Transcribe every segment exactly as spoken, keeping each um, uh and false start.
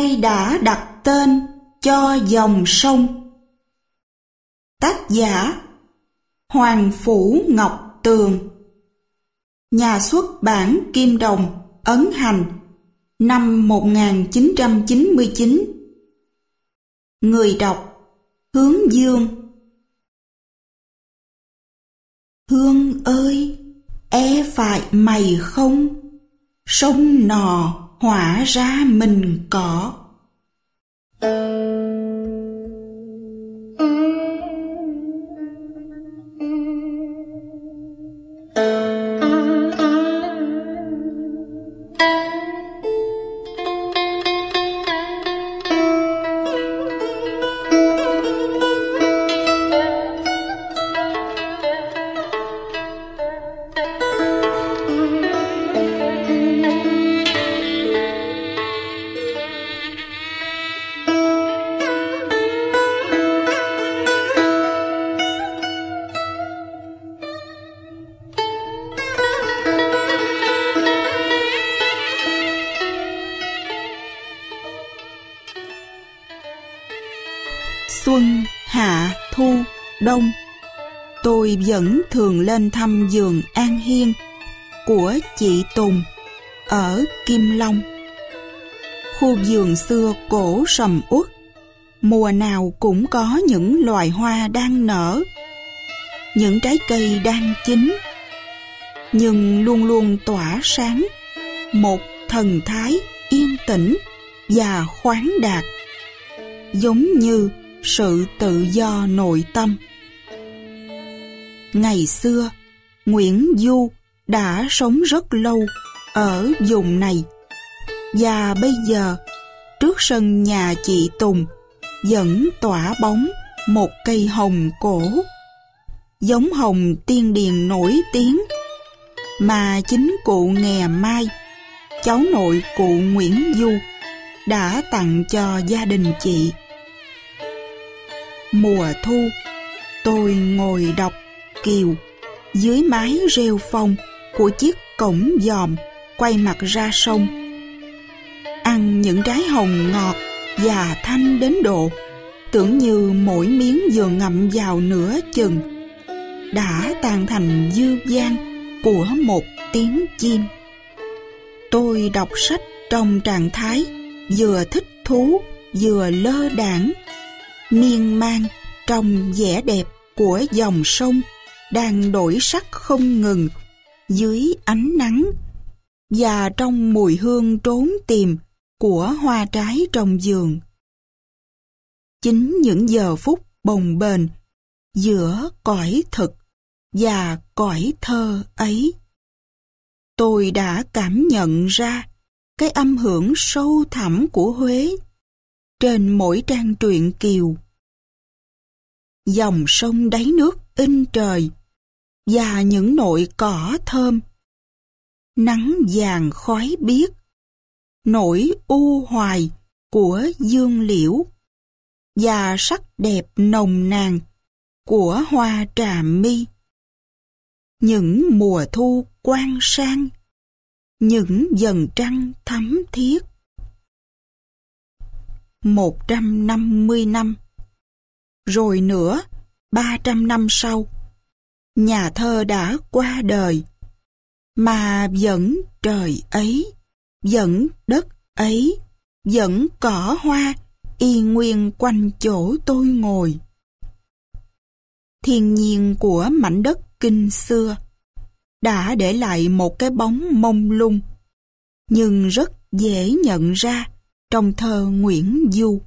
ai đã đặt tên cho dòng sông? Tác giả Hoàng Phủ Ngọc Tường. Nhà xuất bản Kim Đồng, ấn hành, năm một nghìn chín trăm chín mươi chín. Người đọc Hướng Dương. Hương ơi, e phải mày không? Sông nọ hỏa ra mình có. Xuân, hạ, thu, đông, tôi vẫn thường lên thăm vườn An Hiên của chị Tùng ở Kim Long. Khu vườn xưa cổ sầm uất, mùa nào cũng có những loài hoa đang nở, những trái cây đang chín, nhưng luôn luôn tỏa sáng một thần thái yên tĩnh và khoáng đạt, giống như sự tự do nội tâm. Ngày xưa, Nguyễn Du đã sống rất lâu ở vùng này, và bây giờ trước sân nhà chị Tùng vẫn tỏa bóng một cây hồng cổ, giống hồng tiên điền nổi tiếng mà chính cụ Nghè Mai, cháu nội cụ Nguyễn Du, đã tặng cho gia đình chị. Mùa thu, tôi ngồi đọc Kiều dưới mái rêu phong của chiếc cổng dòm quay mặt ra sông, ăn những trái hồng ngọt và thanh đến độ tưởng như mỗi miếng vừa ngậm vào nửa chừng đã tan thành dư vang của một tiếng chim. Tôi đọc sách trong trạng thái vừa thích thú vừa lơ đãng, miên man trong vẻ đẹp của dòng sông đang đổi sắc không ngừng dưới ánh nắng, và trong mùi hương trốn tìm của hoa trái trong vườn. Chính những giờ phút bồng bềnh giữa cõi thực và cõi thơ ấy, tôi đã cảm nhận ra cái âm hưởng sâu thẳm của Huế trên mỗi trang truyện Kiều. Dòng sông đáy nước in trời và những nỗi cỏ thơm, nắng vàng khói biếc, nỗi u hoài của dương liễu và sắc đẹp nồng nàn của hoa trà mi. Những mùa thu quang sang, những vầng trăng thắm thiết. Một trăm năm mươi năm, rồi nữa, ba trăm năm sau, nhà thơ đã qua đời, mà vẫn trời ấy, vẫn đất ấy, vẫn cỏ hoa y nguyên quanh chỗ tôi ngồi. Thiên nhiên của mảnh đất Kinh xưa đã để lại một cái bóng mông lung, nhưng rất dễ nhận ra trong thơ Nguyễn Du.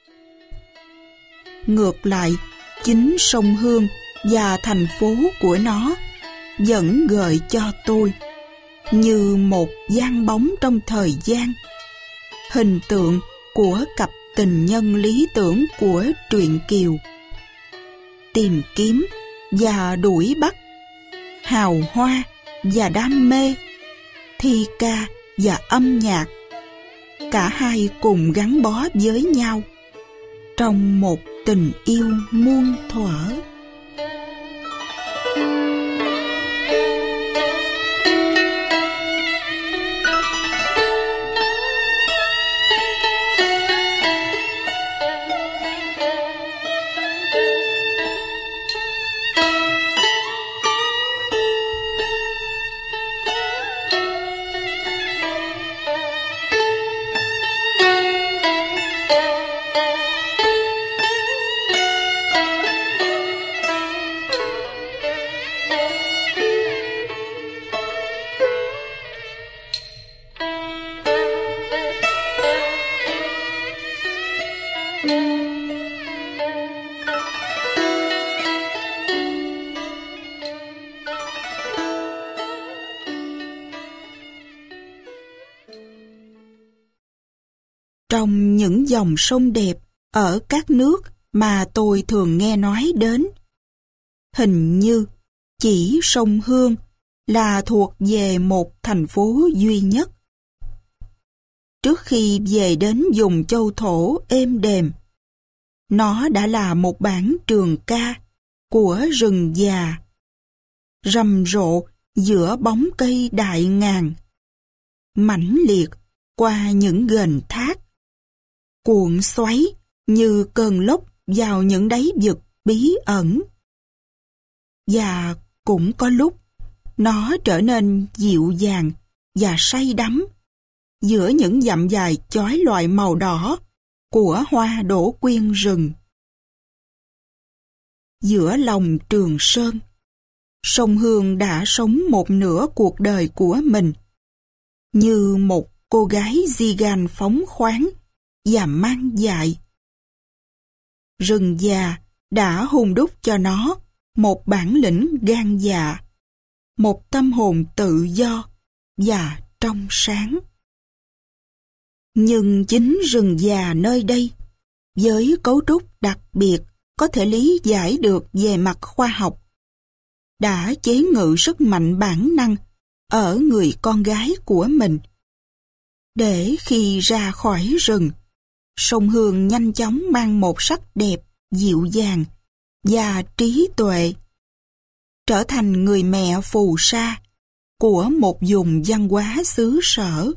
Ngược lại, chính sông Hương và thành phố của nó vẫn gợi cho tôi như một dáng bóng trong thời gian, hình tượng của cặp tình nhân lý tưởng của truyện Kiều. Tìm kiếm và đuổi bắt, hào hoa và đam mê, thi ca và âm nhạc, cả hai cùng gắn bó với nhau trong một tình yêu muôn thuở. trong những dòng sông đẹp ở các nước mà tôi thường nghe nói đến. Hình như chỉ sông Hương là thuộc về một thành phố duy nhất. Trước khi về đến vùng châu thổ êm đềm, nó đã là một bản trường ca của rừng già, rầm rộ giữa bóng cây đại ngàn, mãnh liệt qua những ghềnh thác, cuộn xoáy như cơn lốc vào những đáy vực bí ẩn. Và cũng có lúc nó trở nên dịu dàng và say đắm giữa những dặm dài chói lọi màu đỏ của hoa đỗ quyên rừng. Giữa lòng Trường Sơn, sông Hương đã sống một nửa cuộc đời của mình như một cô gái di gan phóng khoáng và mang dại. Rừng già đã hun đúc cho nó một bản lĩnh gan dạ, một tâm hồn tự do và trong sáng. Nhưng chính rừng già nơi đây, với cấu trúc đặc biệt có thể lý giải được về mặt khoa học, đã chế ngự sức mạnh bản năng ở người con gái của mình, để khi ra khỏi rừng, sông Hương nhanh chóng mang một sắc đẹp, dịu dàng và trí tuệ, trở thành người mẹ phù sa của một vùng văn hóa xứ sở.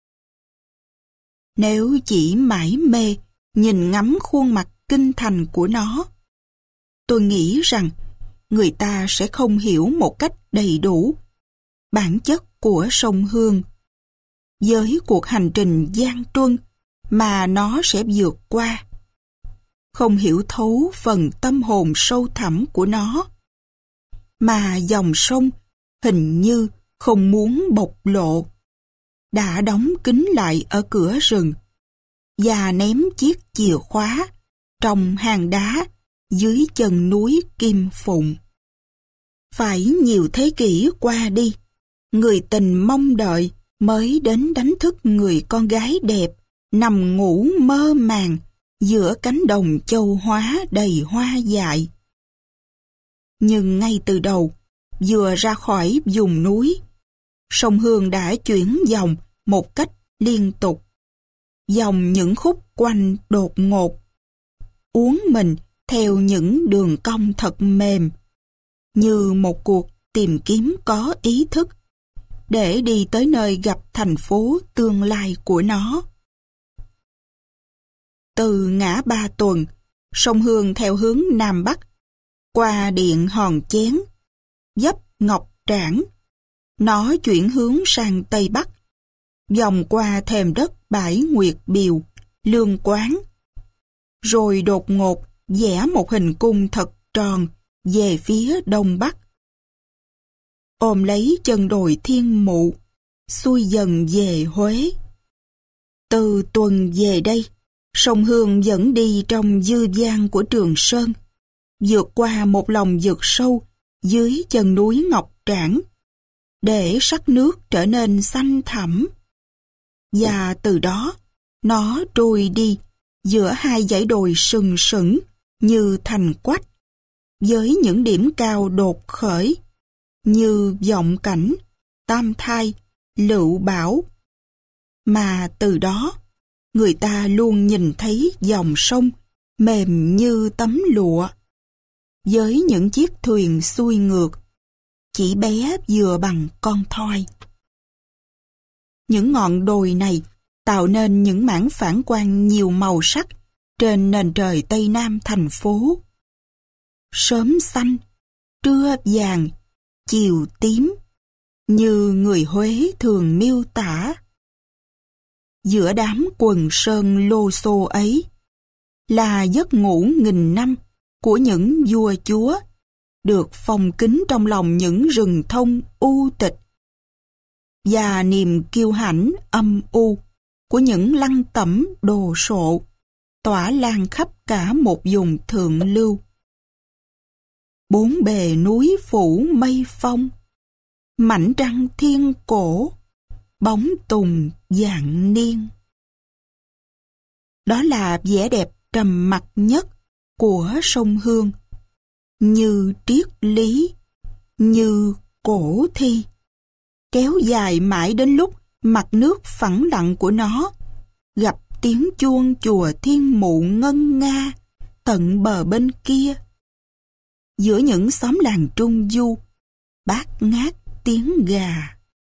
Nếu chỉ mải mê nhìn ngắm khuôn mặt kinh thành của nó, tôi nghĩ rằng người ta sẽ không hiểu một cách đầy đủ bản chất của sông Hương, với cuộc hành trình gian truân mà nó sẽ vượt qua, không hiểu thấu phần tâm hồn sâu thẳm của nó, mà dòng sông hình như không muốn bộc lộ, đã đóng kín lại ở cửa rừng và ném chiếc chìa khóa trong hang đá dưới chân núi Kim Phụng. Phải nhiều thế kỷ qua đi, người tình mong đợi mới đến đánh thức người con gái đẹp nằm ngủ mơ màng giữa cánh đồng châu hóa đầy hoa dại. Nhưng ngay từ đầu, vừa ra khỏi vùng núi, sông Hương đã chuyển dòng một cách liên tục. Dòng những khúc quanh đột ngột, uốn mình theo những đường cong thật mềm, như một cuộc tìm kiếm có ý thức, để đi tới nơi gặp thành phố tương lai của nó. Từ ngã Ba Tuần, sông Hương theo hướng Nam Bắc, qua điện Hòn Chén, dấp Ngọc Trảng, nó chuyển hướng sang Tây Bắc, vòng qua thềm đất bãi Nguyệt Biều, Lương Quán, rồi đột ngột vẽ một hình cung thật tròn về phía Đông Bắc. Ôm lấy chân đồi Thiên Mụ, xuôi dần về Huế. Từ Tuần về đây, sông Hương vẫn đi trong dư gian của Trường Sơn, vượt qua một lòng vực sâu dưới chân núi Ngọc Trảng, để sắc nước trở nên xanh thẳm. Và từ đó, nó trôi đi giữa hai dãy đồi sừng sững như thành quách, với những điểm cao đột khởi, như Vọng Cảnh, Tam Thai, Lựu Bảo. Mà từ đó, người ta luôn nhìn thấy dòng sông mềm như tấm lụa, với những chiếc thuyền xuôi ngược, chỉ bé vừa bằng con thoi. Những ngọn đồi này tạo nên những mảng phản quang nhiều màu sắc trên nền trời Tây Nam thành phố. Sớm xanh, trưa vàng, chiều tím, như người Huế thường miêu tả. Giữa đám quần sơn lô xô ấy là giấc ngủ nghìn năm của những vua chúa, được phong kín trong lòng những rừng thông u tịch, và niềm kiêu hãnh âm u của những lăng tẩm đồ sộ tỏa lan khắp cả một vùng thượng lưu. Bốn bề núi phủ mây phong, mảnh trăng thiên cổ, bóng tùng vạn niên. Đó là vẻ đẹp trầm mặc nhất của sông Hương, như triết lý, như cổ thi, kéo dài mãi đến lúc mặt nước phẳng lặng của nó gặp tiếng chuông chùa Thiên Mụ ngân nga tận bờ bên kia. Giữa những xóm làng trung du, bát ngát tiếng gà.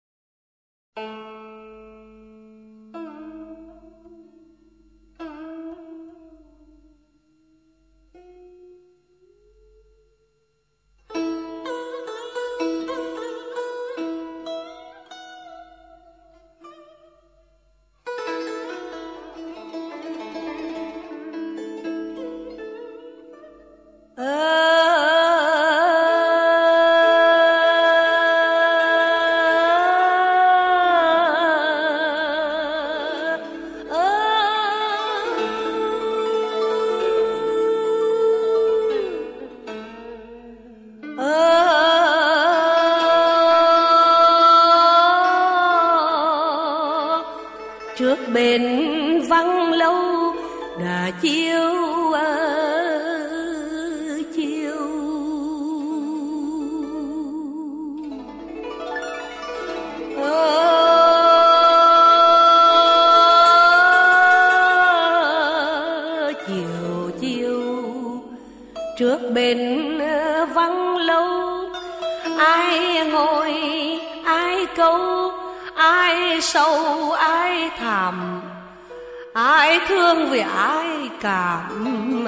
Trước bên vắng lâu đã chiều chiều, chiều chiều. Trước bên vắng lâu ai ngồi ai câu, ai sầu ai thảm, ai thương vì ai cảm.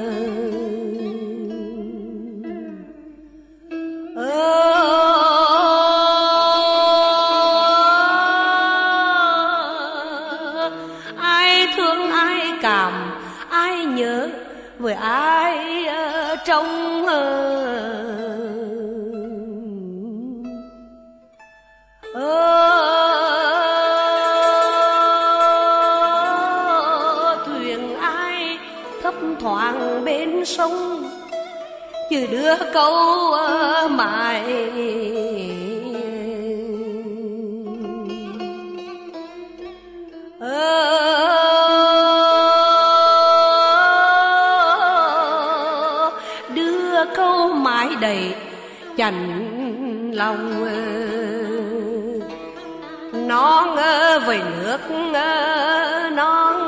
Ờ, ai thương ai cảm, ai nhớ với ai trong thoáng bên sông, như đưa câu mãi. Ờ, đưa câu mãi đầy chạnh lòng. Non về nước non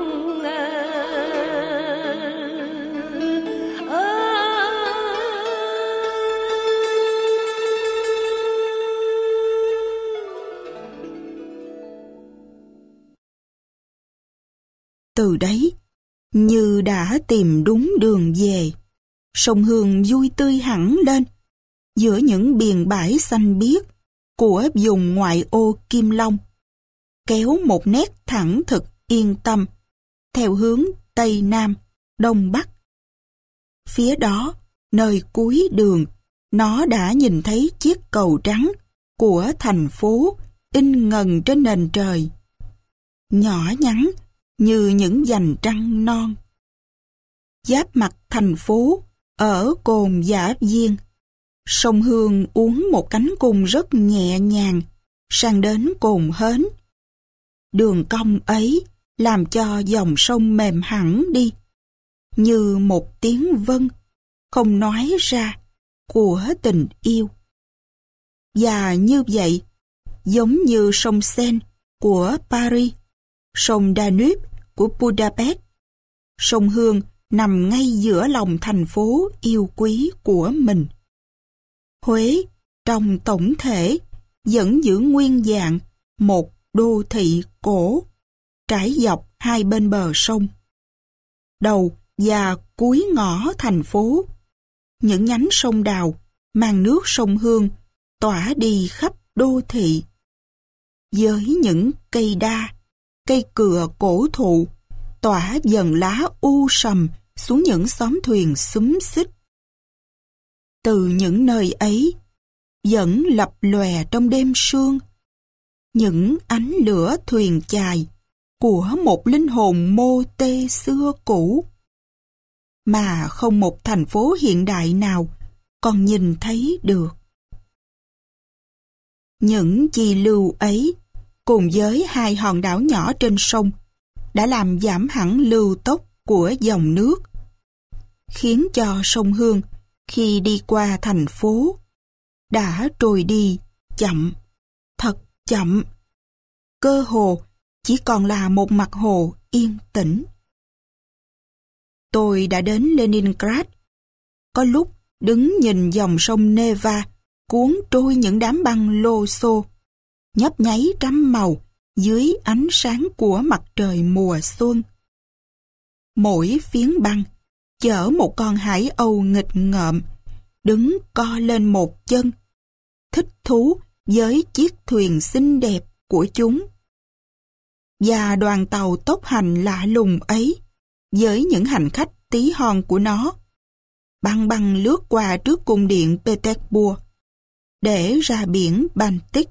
từ đấy, như đã tìm đúng đường về, sông Hương vui tươi hẳn lên giữa những biển bãi xanh biếc của vùng ngoại ô Kim Long, kéo một nét thẳng thực yên tâm theo hướng Tây Nam, Đông Bắc. Phía đó, nơi cuối đường, nó đã nhìn thấy chiếc cầu trắng của thành phố in ngần trên nền trời, nhỏ nhắn như những vành trăng non. Giáp mặt thành phố ở cồn Dã Viên, sông Hương uốn một cánh cung rất nhẹ nhàng sang đến cồn Hến. Đường cong ấy làm cho dòng sông mềm hẳn đi, như một tiếng vân không nói ra của tình yêu. Và như vậy, giống như sông Seine của Paris, sông Danube của Budapest, sông Hương nằm ngay giữa lòng thành phố yêu quý của mình. Huế, trong tổng thể, vẫn giữ nguyên dạng một đô thị cổ, trải dọc hai bên bờ sông. Đầu và cuối ngõ thành phố, những nhánh sông Đào mang nước sông Hương tỏa đi khắp đô thị. Với những cây đa, cây cựa cổ thụ tỏa dần lá u sầm xuống những xóm thuyền xúm xít. Từ những nơi ấy vẫn lập lòe trong đêm sương những ánh lửa thuyền chài của một linh hồn mô tê xưa cũ mà không một thành phố hiện đại nào còn nhìn thấy được. Những chi lưu ấy cùng với hai hòn đảo nhỏ trên sông đã làm giảm hẳn lưu tốc của dòng nước, khiến cho sông Hương khi đi qua thành phố đã trôi đi chậm, thật chậm. Cơ hồ chỉ còn là một mặt hồ yên tĩnh. Tôi đã đến Leningrad. Có lúc đứng nhìn dòng sông Neva cuốn trôi những đám băng lô xô, nhấp nháy trăm màu dưới ánh sáng của mặt trời mùa xuân. Mỗi phiến băng chở một con hải âu nghịch ngợm, đứng co lên một chân, thích thú với chiếc thuyền xinh đẹp của chúng. Và đoàn tàu tốc hành lạ lùng ấy, với những hành khách tí hon của nó, băng băng lướt qua trước cung điện Petersburg, để ra biển Baltic.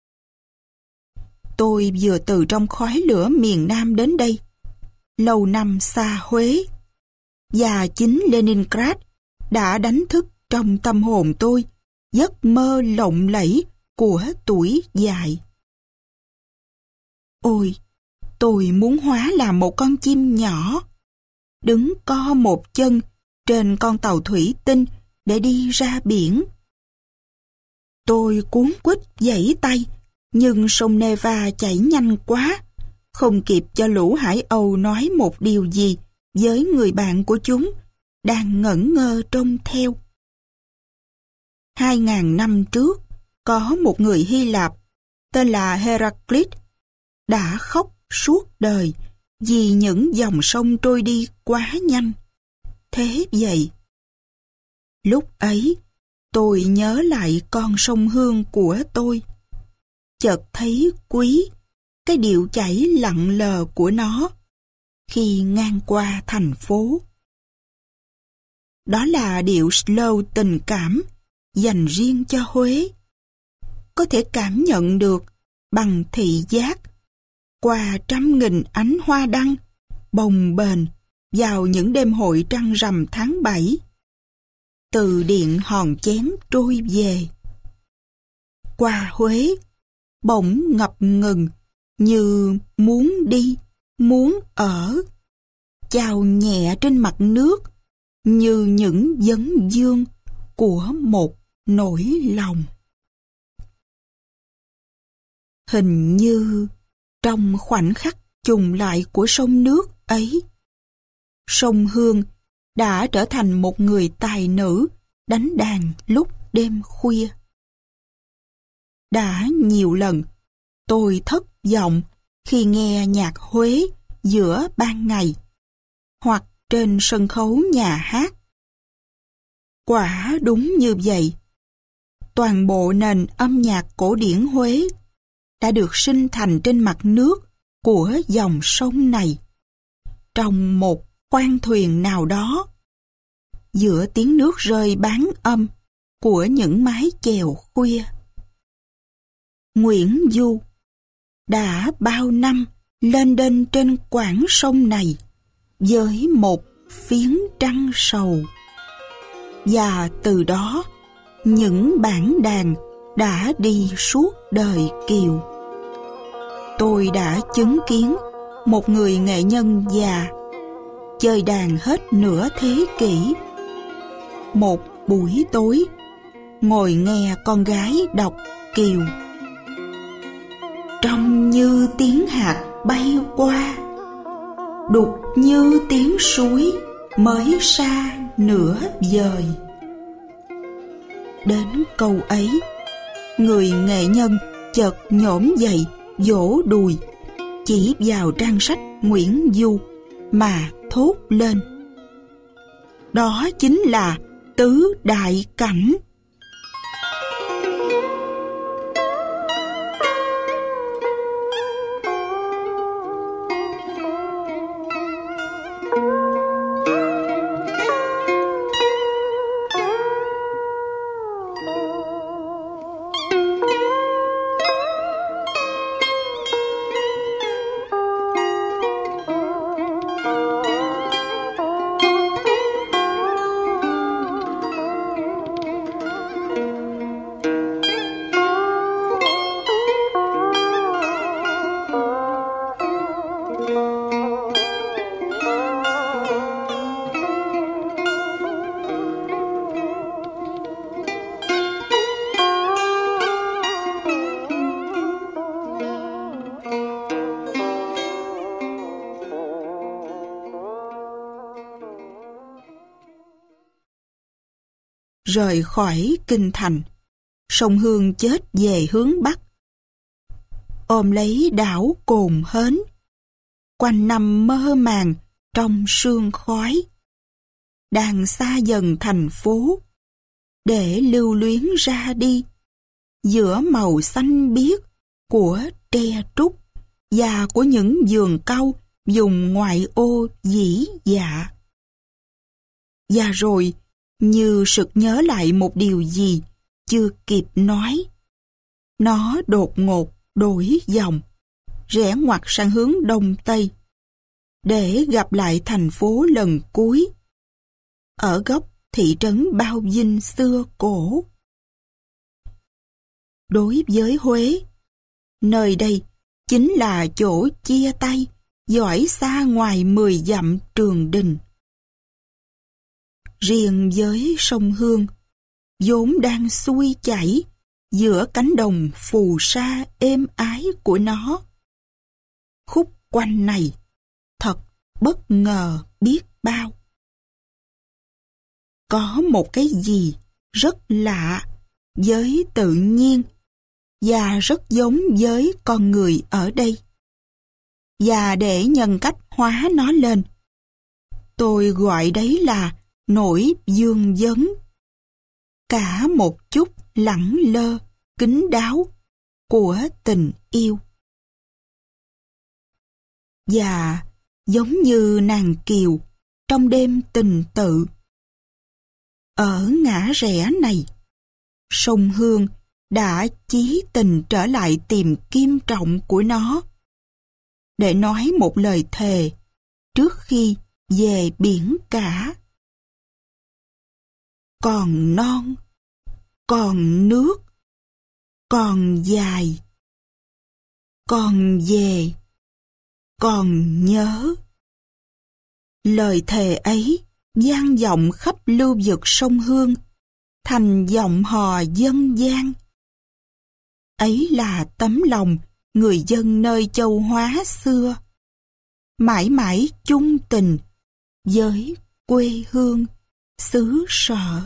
Tôi vừa từ trong khói lửa miền Nam đến đây, lâu năm xa Huế, và chính Leningrad đã đánh thức trong tâm hồn tôi giấc mơ lộng lẫy của tuổi dài. Ôi, tôi muốn hóa làm một con chim nhỏ, đứng co một chân trên con tàu thủy tinh để đi ra biển. Tôi cuống quýt giãy tay, nhưng sông Neva chảy nhanh quá, không kịp cho lũ hải âu nói một điều gì với người bạn của chúng đang ngẩn ngơ trông theo. Hai ngàn năm trước, có một người Hy Lạp tên là Heraclit đã khóc suốt đời vì những dòng sông trôi đi quá nhanh. Thế vậy, lúc ấy tôi nhớ lại con sông Hương của tôi, chợt thấy quý cái điệu chảy lặng lờ của nó khi ngang qua thành phố. Đó là điệu slow tình cảm dành riêng cho Huế, có thể cảm nhận được bằng thị giác qua trăm nghìn ánh hoa đăng bồng bềnh vào những đêm hội trăng rằm tháng bảy, từ điện Hòn Chén trôi về. Qua Huế, bỗng ngập ngừng như muốn đi, muốn ở, chào nhẹ trên mặt nước như những vấn vương của một nỗi lòng. Hình như trong khoảnh khắc trùng lại của sông nước ấy, sông Hương đã trở thành một người tài nữ đánh đàn lúc đêm khuya. Đã nhiều lần tôi thất vọng khi nghe nhạc Huế giữa ban ngày hoặc trên sân khấu nhà hát. Quả đúng như vậy, toàn bộ nền âm nhạc cổ điển Huế đã được sinh thành trên mặt nước của dòng sông này, trong một khoang thuyền nào đó, giữa tiếng nước rơi bán âm của những mái chèo khuya. Nguyễn Du đã bao năm lên đên trên quãng sông này với một phiến trăng sầu, và từ đó những bản đàn đã đi suốt đời Kiều. Tôi đã chứng kiến một người nghệ nhân già chơi đàn hết nửa thế kỷ. Một buổi tối ngồi nghe con gái đọc Kiều. Trông như tiếng hạt bay qua, đục như tiếng suối mới xa nửa vời. Đến câu ấy, người nghệ nhân chợt nhổm dậy, vỗ đùi, chỉ vào trang sách Nguyễn Du mà thốt lên: đó chính là tứ đại cảnh. rời khỏi kinh thành, sông Hương chết về hướng Bắc. Ôm lấy đảo Cồn Hến, quanh năm mơ màng trong sương khói, đang xa dần thành phố, để lưu luyến ra đi, giữa màu xanh biếc của tre trúc và của những vườn cau vùng ngoại ô dĩ dạ. Và rồi, như sực nhớ lại một điều gì chưa kịp nói, nó đột ngột đổi dòng, rẽ ngoặt sang hướng đông tây, để gặp lại thành phố lần cuối, ở góc thị trấn Bao Dinh xưa cổ. Đối với Huế, nơi đây chính là chỗ chia tay, dõi xa ngoài mười dặm Trường Đình. Riêng với sông Hương, vốn đang xuôi chảy giữa cánh đồng phù sa êm ái của nó, khúc quanh này thật bất ngờ biết bao. Có một cái gì rất lạ với tự nhiên và rất giống với con người ở đây. Và để nhân cách hóa nó lên, tôi gọi đấy là nỗi vương vấn, cả một chút lẳng lơ, kín đáo của tình yêu. Và giống như nàng Kiều trong đêm tình tự, ở ngã rẽ này, sông Hương đã chí tình trở lại tìm kim trọng của nó, để nói một lời thề trước khi về biển cả. Còn non, còn nước, còn dài, còn về, còn nhớ. Lời thề ấy vang vọng khắp lưu vực sông Hương, thành giọng hò dân gian. Ấy là tấm lòng người dân nơi châu Hóa xưa, mãi mãi chung tình với quê hương xứ sở.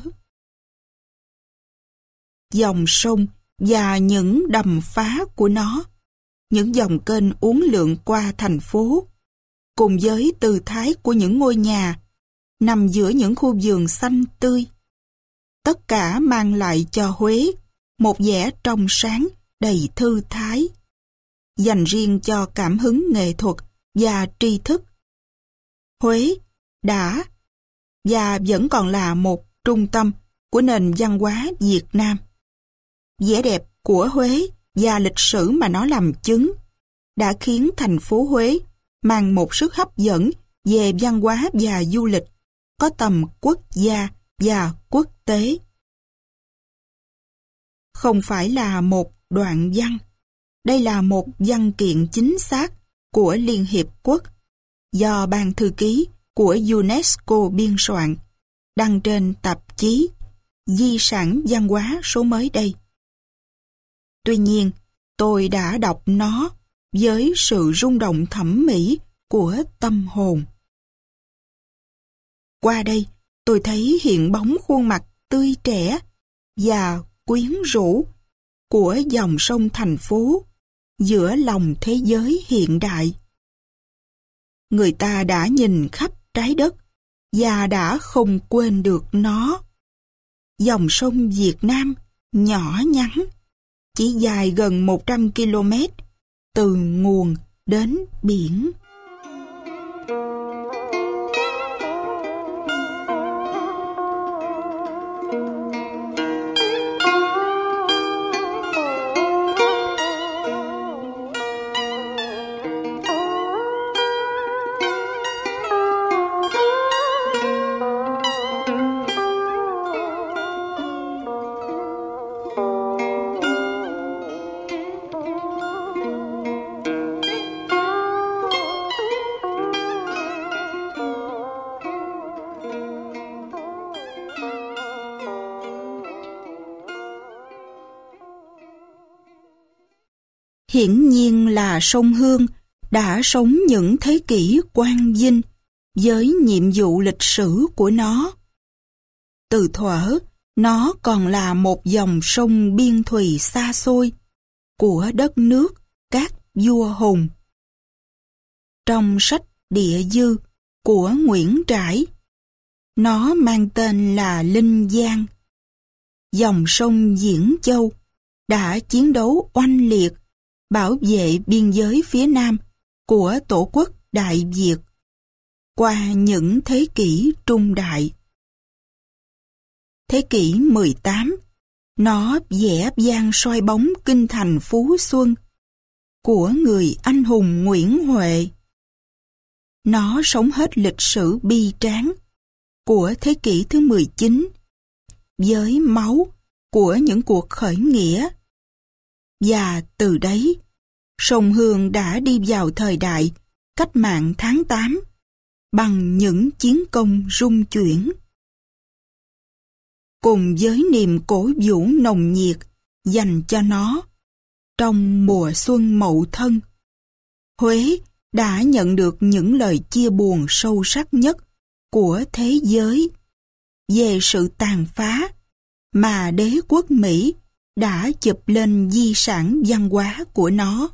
Dòng sông và những đầm phá của nó, những dòng kênh uốn lượn qua thành phố, cùng với tư thái của những ngôi nhà nằm giữa những khu vườn xanh tươi, tất cả mang lại cho Huế một vẻ trong sáng đầy thư thái, dành riêng cho cảm hứng nghệ thuật và tri thức. Huế đã và vẫn còn là một trung tâm của nền văn hóa Việt Nam. Vẻ đẹp của Huế và lịch sử mà nó làm chứng đã khiến thành phố Huế mang một sức hấp dẫn về văn hóa và du lịch có tầm quốc gia và quốc tế. Không phải là một đoạn văn, đây là một văn kiện chính xác của Liên Hiệp Quốc do Ban Thư ký của UNESCO biên soạn, đăng trên tạp chí Di sản văn hóa số mới đây. Tuy nhiên, tôi đã đọc nó với sự rung động thẩm mỹ của tâm hồn. Qua đây, tôi thấy hiện bóng khuôn mặt tươi trẻ và quyến rũ của dòng sông thành phố giữa lòng thế giới hiện đại. Người ta đã nhìn khắp trái đất và đã không quên được nó. Dòng sông Việt Nam nhỏ nhắn, chỉ dài gần một trăm ki lô mét từ nguồn đến biển. Hiển nhiên là sông Hương đã sống những thế kỷ quang vinh với nhiệm vụ lịch sử của nó. Từ thuở, Nó còn là một dòng sông biên thùy xa xôi của đất nước các vua hùng. Trong sách Địa Dư của Nguyễn Trãi, nó mang tên là Linh Giang. Dòng sông Diễn Châu đã chiến đấu oanh liệt bảo vệ biên giới phía Nam của Tổ quốc Đại Việt qua những thế kỷ trung đại. Thế kỷ mười tám, nó vẽ vang soi bóng kinh thành Phú Xuân của người anh hùng Nguyễn Huệ. Nó sống hết lịch sử bi tráng của thế kỷ thứ mười chín với máu của những cuộc khởi nghĩa. Và từ đấy, sông Hương đã đi vào thời đại cách mạng tháng tám bằng những chiến công rung chuyển. Cùng với niềm cổ vũ nồng nhiệt dành cho nó, trong mùa xuân Mậu Thân, Huế đã nhận được những lời chia buồn sâu sắc nhất của thế giới về sự tàn phá mà đế quốc Mỹ đã chụp lên di sản văn hóa của nó.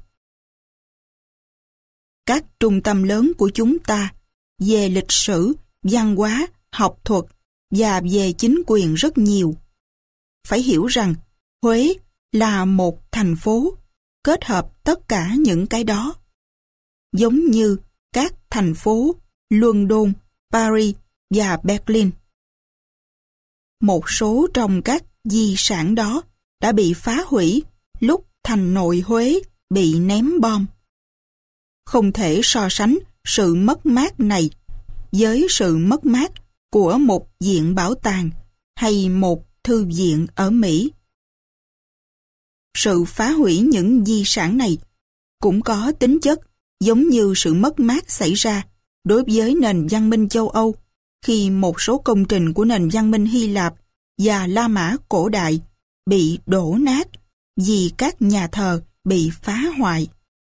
Các trung tâm lớn của chúng ta về lịch sử, văn hóa, học thuật và về chính quyền rất nhiều. Phải hiểu rằng Huế là một thành phố kết hợp tất cả những cái đó. Giống như các thành phố London, Paris và Berlin. Một số trong các di sản đó đã bị phá hủy lúc thành nội Huế bị ném bom. Không thể so sánh sự mất mát này với sự mất mát của một viện bảo tàng hay một thư viện ở Mỹ. Sự phá hủy những di sản này cũng có tính chất giống như sự mất mát xảy ra đối với nền văn minh châu Âu khi một số công trình của nền văn minh Hy Lạp và La Mã cổ đại bị đổ nát vì các nhà thờ bị phá hoại.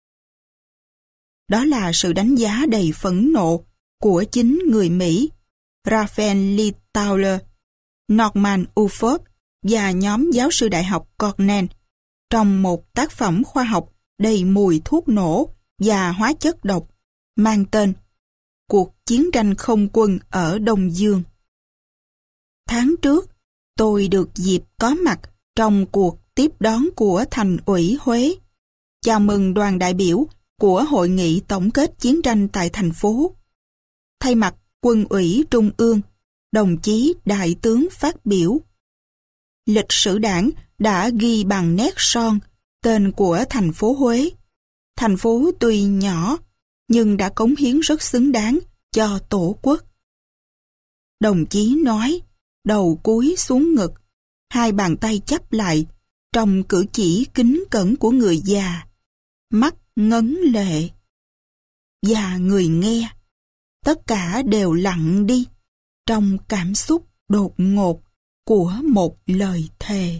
Đó là sự đánh giá đầy phẫn nộ của chính người Mỹ, Raphael Littauer, Norman Uford và nhóm giáo sư đại học Cornell trong một tác phẩm khoa học đầy mùi thuốc nổ và hóa chất độc mang tên Cuộc chiến tranh không quân ở Đông Dương. Tháng trước, tôi được dịp có mặt trong cuộc tiếp đón của Thành ủy Huế, chào mừng đoàn đại biểu của Hội nghị tổng kết chiến tranh tại thành phố. Thay mặt Quân ủy Trung ương, đồng chí Đại tướng phát biểu. Lịch sử Đảng đã ghi bằng nét son tên của thành phố Huế. Thành phố tuy nhỏ, nhưng đã cống hiến rất xứng đáng cho Tổ quốc. Đồng chí nói, đầu cúi xuống ngực, hai bàn tay chắp lại, trong cử chỉ kính cẩn của người già, mắt ngấn lệ. Và người nghe, tất cả đều lặng đi trong cảm xúc đột ngột của một lời thề.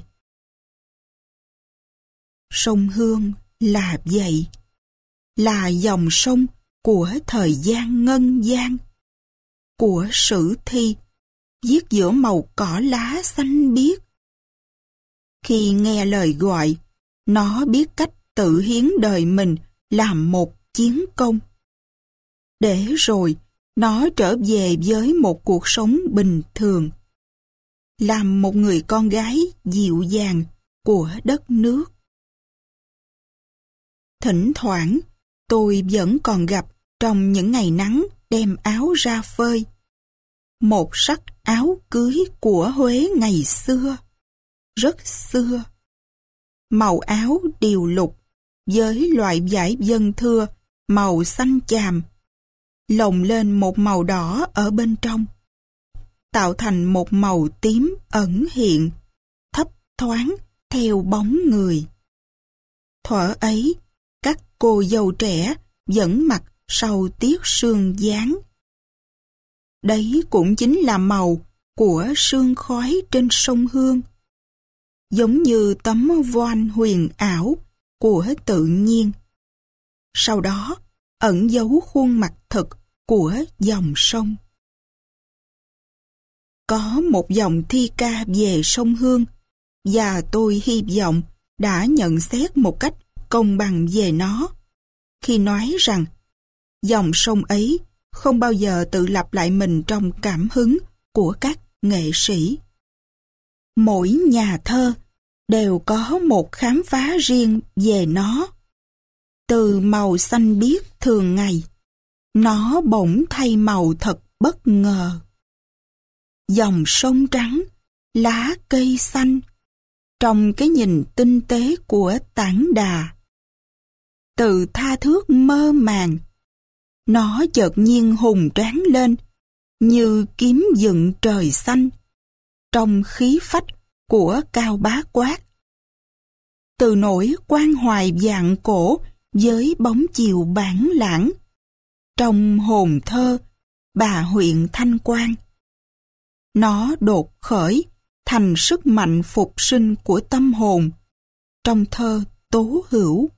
Sông Hương là vậy, là dòng sông của thời gian ngân gian, của sử thi viết giữa màu cỏ lá xanh biếc. Khi nghe lời gọi, nó biết cách tự hiến đời mình làm một chiến công. Để rồi, nó trở về với một cuộc sống bình thường. Làm một người con gái dịu dàng của đất nước. Thỉnh thoảng, tôi vẫn còn gặp trong những ngày nắng đem áo ra phơi. Một sắc áo cưới của Huế ngày xưa, rất xưa. Màu áo điều lục với loại vải vân thưa màu xanh chàm, lồng lên một màu đỏ ở bên trong, tạo thành một màu tím ẩn hiện, thấp thoáng theo bóng người. Thuở ấy, các cô dâu trẻ vẫn mặc sau tiết sương giáng. Đấy cũng chính là màu của sương khói trên sông Hương, giống như tấm voan huyền ảo của tự nhiên. Sau đó, ẩn giấu khuôn mặt thực của dòng sông. có một dòng thi ca về sông Hương, và tôi hy vọng đã nhận xét một cách công bằng về nó, khi nói rằng dòng sông ấy không bao giờ tự lặp lại mình trong cảm hứng của các nghệ sĩ. Mỗi nhà thơ đều có một khám phá riêng về nó. Từ màu xanh biếc thường ngày, nó bỗng thay màu thật bất ngờ. Dòng sông trắng, lá cây xanh, trong cái nhìn tinh tế của Tản Đà. Từ tha thước mơ màng, nó chợt nhiên hùng tráng lên, như kiếm dựng trời xanh, trong khí phách của Cao Bá Quát. Từ nỗi quan hoài vạn cổ với bóng chiều bản lãng, trong hồn thơ bà huyện Thanh Quan. Nó đột khởi thành sức mạnh phục sinh của tâm hồn trong thơ Tố Hữu.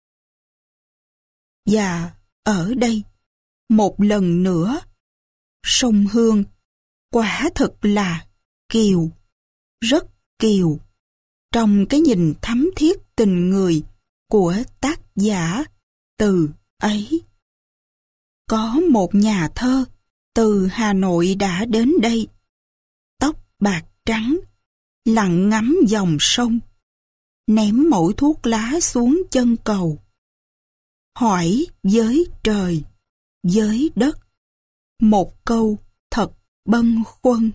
Và ở đây, một lần nữa, sông Hương quả thực là kiều, rất kiều, trong cái nhìn thắm thiết tình người của tác giả Từ ấy. Có một nhà thơ từ Hà Nội đã đến đây, tóc bạc trắng, lặng ngắm dòng sông, ném mẩu thuốc lá xuống chân cầu, hỏi với trời, với đất, một câu thật bâng khuâng.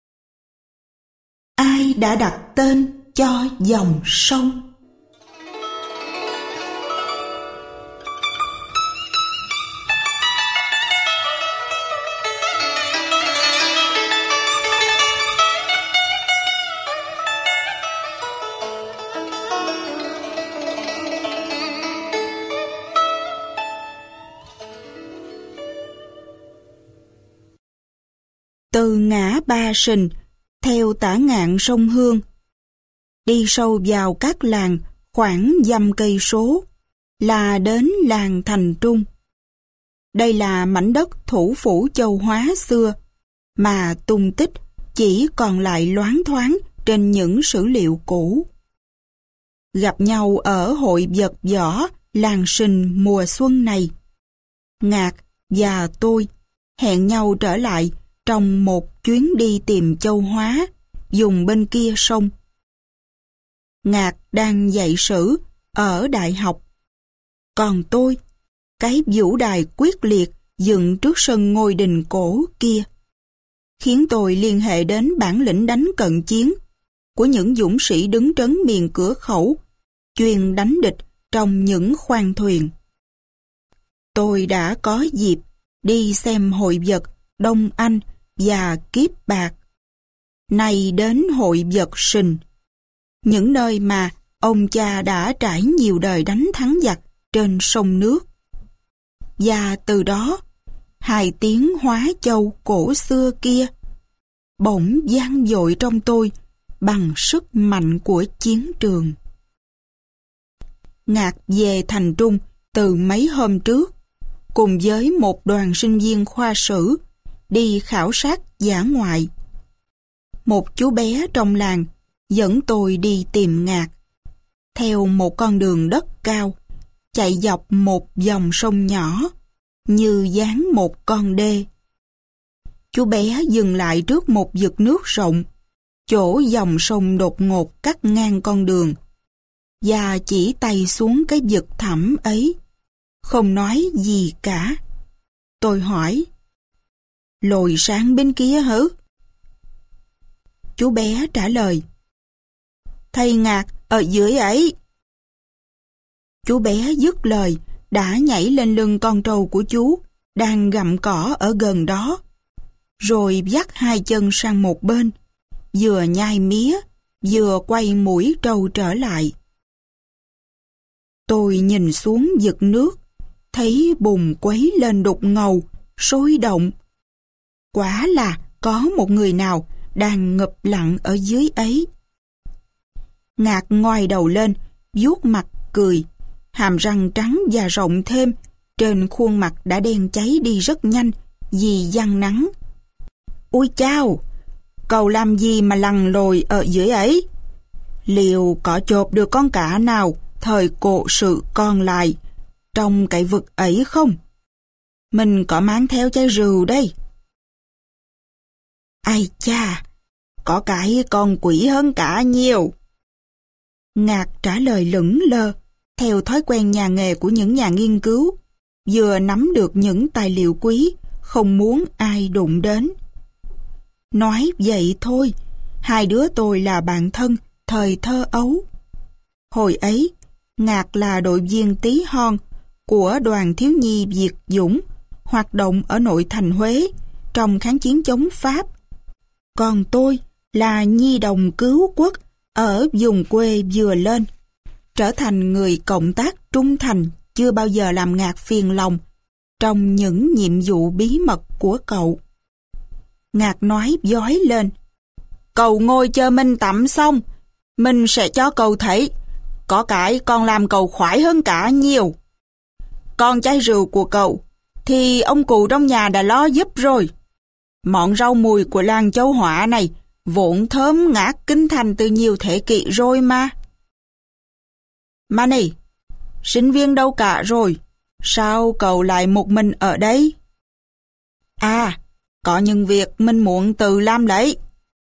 Ai đã đặt tên cho dòng sông? Từ ngã Ba Sình theo tả ngạn sông Hương, đi sâu vào các làng khoảng dăm cây số là đến làng Thành Trung. Đây là mảnh đất thủ phủ Châu Hóa xưa, mà tung tích chỉ còn lại loáng thoáng trên những sử liệu cũ. Gặp nhau ở hội vật võ làng Sình mùa xuân này, Ngạc và tôi hẹn nhau trở lại trong một chuyến đi tìm Châu Hóa, dùng bên kia sông. Ngạc đang dạy sử ở đại học. Còn tôi, cái vũ đài quyết liệt dựng trước sân ngôi đình cổ kia, khiến tôi liên hệ đến bản lĩnh đánh cận chiến của những dũng sĩ đứng trấn miền cửa khẩu, chuyên đánh địch trong những khoang thuyền. Tôi đã có dịp đi xem hội vật Đông Anh và Kiếp Bạc, nay đến hội vật Sình, những nơi mà ông cha đã trải nhiều đời đánh thắng giặc trên sông nước. Và từ đó, hai tiếng Hóa Châu cổ xưa kia bỗng vang dội trong tôi bằng sức mạnh của chiến trường. Ngạc về Thành Trung từ mấy hôm trước, cùng với một đoàn sinh viên khoa sử đi khảo sát dã ngoại. Một chú bé trong làng dẫn tôi đi tìm Ngạc, theo một con đường đất cao, chạy dọc một dòng sông nhỏ, như dáng một con đê. Chú bé dừng lại trước một vực nước rộng, chỗ dòng sông đột ngột cắt ngang con đường, và chỉ tay xuống cái vực thẳm ấy, không nói gì cả. Tôi hỏi, lồi sang bên kia hử? Chú bé trả lời, thầy Ngạc ở dưới ấy. Chú bé dứt lời, đã nhảy lên lưng con trâu của chú, đang gặm cỏ ở gần đó, rồi vắt hai chân sang một bên, vừa nhai mía, vừa quay mũi trâu trở lại. Tôi nhìn xuống vực nước, thấy bùn quấy lên đục ngầu, sôi động. Quả là có một người nào đang ngập lặng ở dưới ấy. Ngạc ngoai đầu lên, vuốt mặt cười, hàm răng trắng và rộng thêm, trên khuôn mặt đã đen cháy đi rất nhanh vì giăng nắng. Ôi chao, Cậu làm gì mà lằn lội ở dưới ấy? Liệu có chộp được con cá nào thời cổ sự còn lại trong cái vực ấy không? Mình có mang theo chai rượu đây. Ai cha, có cái còn quý hơn cả nhiều. Ngạc trả lời lững lơ, theo thói quen nhà nghề của những nhà nghiên cứu, vừa nắm được những tài liệu quý, không muốn ai đụng đến. Nói vậy thôi, hai đứa tôi là bạn thân thời thơ ấu. Hồi ấy, Ngạc là đội viên tí hon của đoàn thiếu nhi Việt Dũng, hoạt động ở nội thành Huế trong kháng chiến chống Pháp. Còn tôi là nhi đồng cứu quốc ở vùng quê vừa lên, trở thành người cộng tác trung thành chưa bao giờ làm Ngạc phiền lòng trong những nhiệm vụ bí mật của cậu. Ngạc nói dói lên: Cậu ngồi chờ mình tắm xong, mình sẽ cho cậu thấy, có cái còn làm cậu khoái hơn cả nhiều. Còn chai rượu của cậu thì ông cụ trong nhà đã lo giúp rồi. Món rau mùi của làng Châu Hóa này vốn thơm ngát kinh thành từ nhiều thế kỷ rồi mà. Mà này, sinh viên đâu cả rồi, sao cậu lại một mình ở đây? À, có những việc mình muốn tự làm đấy.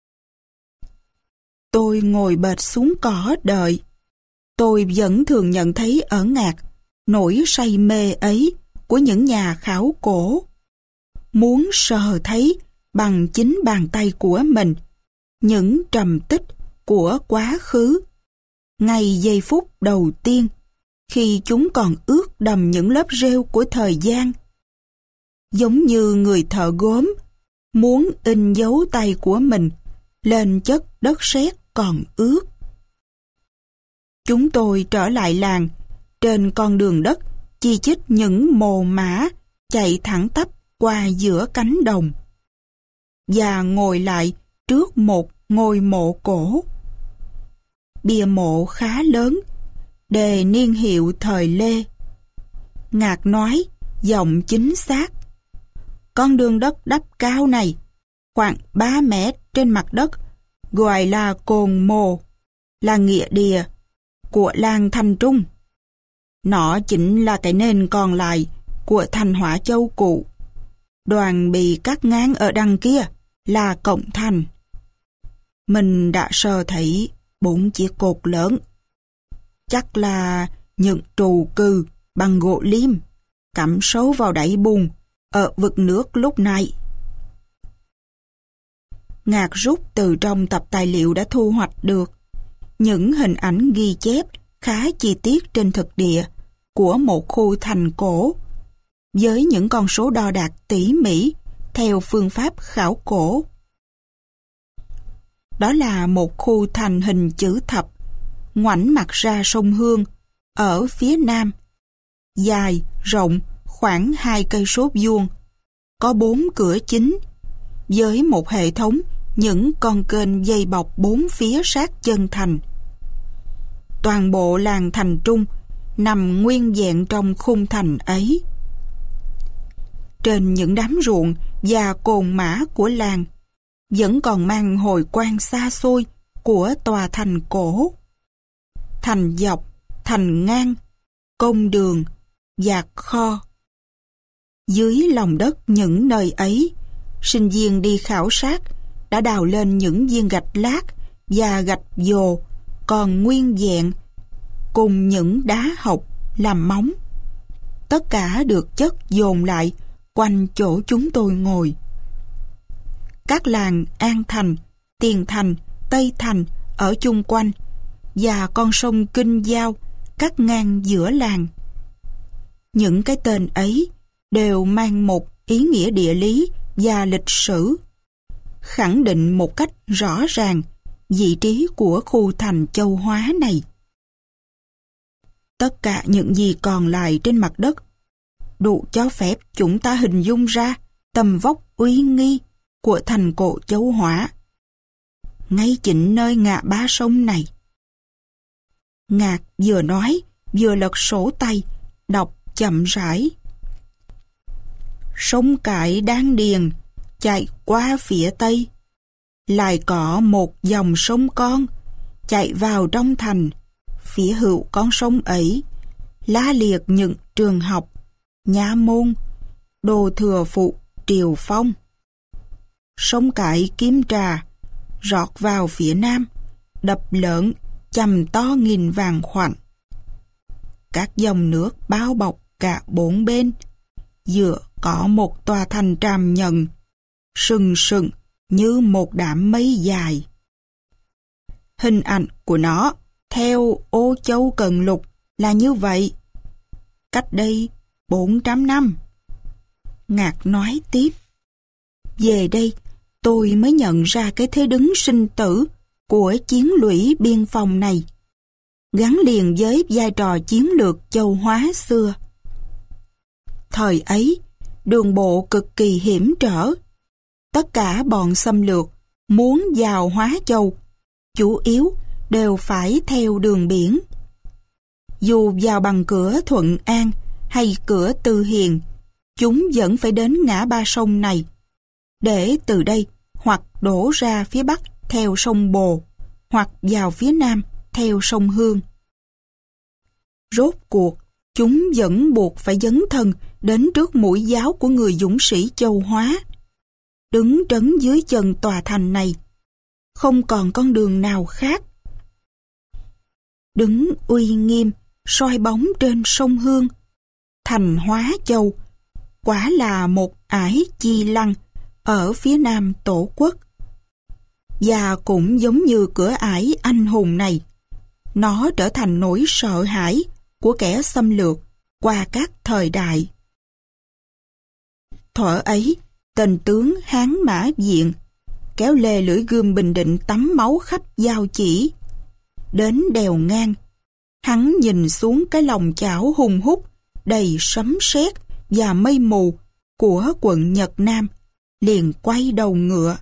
Tôi ngồi bệt xuống cỏ đợi. Tôi vẫn thường nhận thấy ở Ngạc nỗi say mê ấy của những nhà khảo cổ. Muốn sờ thấy bằng chính bàn tay của mình những trầm tích của quá khứ, ngay giây phút đầu tiên khi chúng còn ướt đầm những lớp rêu của thời gian. Giống như người thợ gốm muốn in dấu tay của mình lên chất đất sét còn ướt. Chúng tôi trở lại làng, trên con đường đất chi chít những mồ mả chạy thẳng tắp qua giữa cánh đồng, và ngồi lại trước một ngôi mộ cổ. Bia mộ khá lớn, đề niên hiệu thời Lê. Ngạc nói giọng chính xác: Con đường đất đắp cao này, khoảng ba mét trên mặt đất, gọi là cồn mồ, là nghĩa địa của làng Thành Trung. Nó chính là cái nền còn lại của thành Hóa Châu cũ. Đoàn bị cắt ngang ở đằng kia là cổng thành. Mình đã sờ thấy bốn chiếc cột lớn, chắc là những trụ cừ bằng gỗ lim cắm sâu vào đáy bùn ở vực nước lúc này. Ngạc rút từ trong tập tài liệu đã thu hoạch được những hình ảnh ghi chép khá chi tiết trên thực địa của một khu thành cổ, với những con số đo đạc tỉ mỉ theo phương pháp khảo cổ. Đó là một khu thành hình chữ thập, ngoảnh mặt ra sông Hương ở phía nam, dài rộng khoảng hai cây số vuông, có bốn cửa chính, với một hệ thống những con kênh dây bọc bốn phía sát chân thành. Toàn bộ làng Thành Trung nằm nguyên vẹn trong khung thành ấy. Trên những đám ruộng và cồn mã của làng vẫn còn mang hồi quan xa xôi của tòa thành cổ. Thành dọc, thành ngang, công đường, dạt kho. Dưới lòng đất những nơi ấy, sinh viên đi khảo sát đã đào lên những viên gạch lát và gạch dồ còn nguyên vẹn, cùng những đá hộc làm móng. Tất cả được chất dồn lại quanh chỗ chúng tôi ngồi. Các làng An Thành, Tiền Thành, Tây Thành ở chung quanh, và con sông Kinh Giao cắt ngang giữa làng. Những cái tên ấy đều mang một ý nghĩa địa lý và lịch sử, khẳng định một cách rõ ràng vị trí của khu thành Châu Hóa này. Tất cả những gì còn lại trên mặt đất đủ cho phép chúng ta hình dung ra tầm vóc uy nghi của thành cổ Châu Hóa, ngay chính nơi ngã ba sông này. Ngạc vừa nói vừa lật sổ tay, đọc chậm rãi: Sông Cải Đan Điền chạy qua phía tây, lại có một dòng sông con chạy vào trong thành. Phía hữu con sông ấy la liệt những trường học, nha môn, đô thừa phụ, triều phong. Sông Cái Kim Trà rót vào phía nam, đập lớn chầm to nghìn vàng khoảnh. Các dòng nước bao bọc cả bốn bên, giữa có một tòa thành tràm nhận, sừng sừng như một đám mây dài. Hình ảnh của nó theo Ô Châu Cận Lục là như vậy. Cách đây bốn trăm năm. Ngạc nói tiếp. Về đây, tôi mới nhận ra cái thế đứng sinh tử của chiến lũy biên phòng này, gắn liền với vai trò chiến lược châu Hóa xưa. Thời ấy, đường bộ cực kỳ hiểm trở. Tất cả bọn xâm lược muốn vào Hóa Châu, chủ yếu đều phải theo đường biển. Dù vào bằng cửa Thuận An hay cửa Tư Hiền, chúng vẫn phải đến ngã ba sông này, để từ đây hoặc đổ ra phía bắc theo sông Bồ, hoặc vào phía nam theo sông Hương. Rốt cuộc, chúng vẫn buộc phải dấn thân đến trước mũi giáo của người dũng sĩ châu Hóa, đứng trấn dưới chân tòa thành này. Không còn con đường nào khác. Đứng uy nghiêm, soi bóng trên sông Hương, thành Hóa Châu quả là một ải chi lăng ở phía nam tổ quốc. Và cũng giống như cửa ải anh hùng này, nó trở thành nỗi sợ hãi của kẻ xâm lược qua các thời đại. Thuở ấy, tên tướng Hán Mã Diện kéo lê lưỡi gươm Bình Định tắm máu khắp giao chỉ. Đến đèo ngang, hắn nhìn xuống cái lòng chảo hùng hút đầy sấm sét và mây mù của quận Nhật Nam, liền quay đầu ngựa.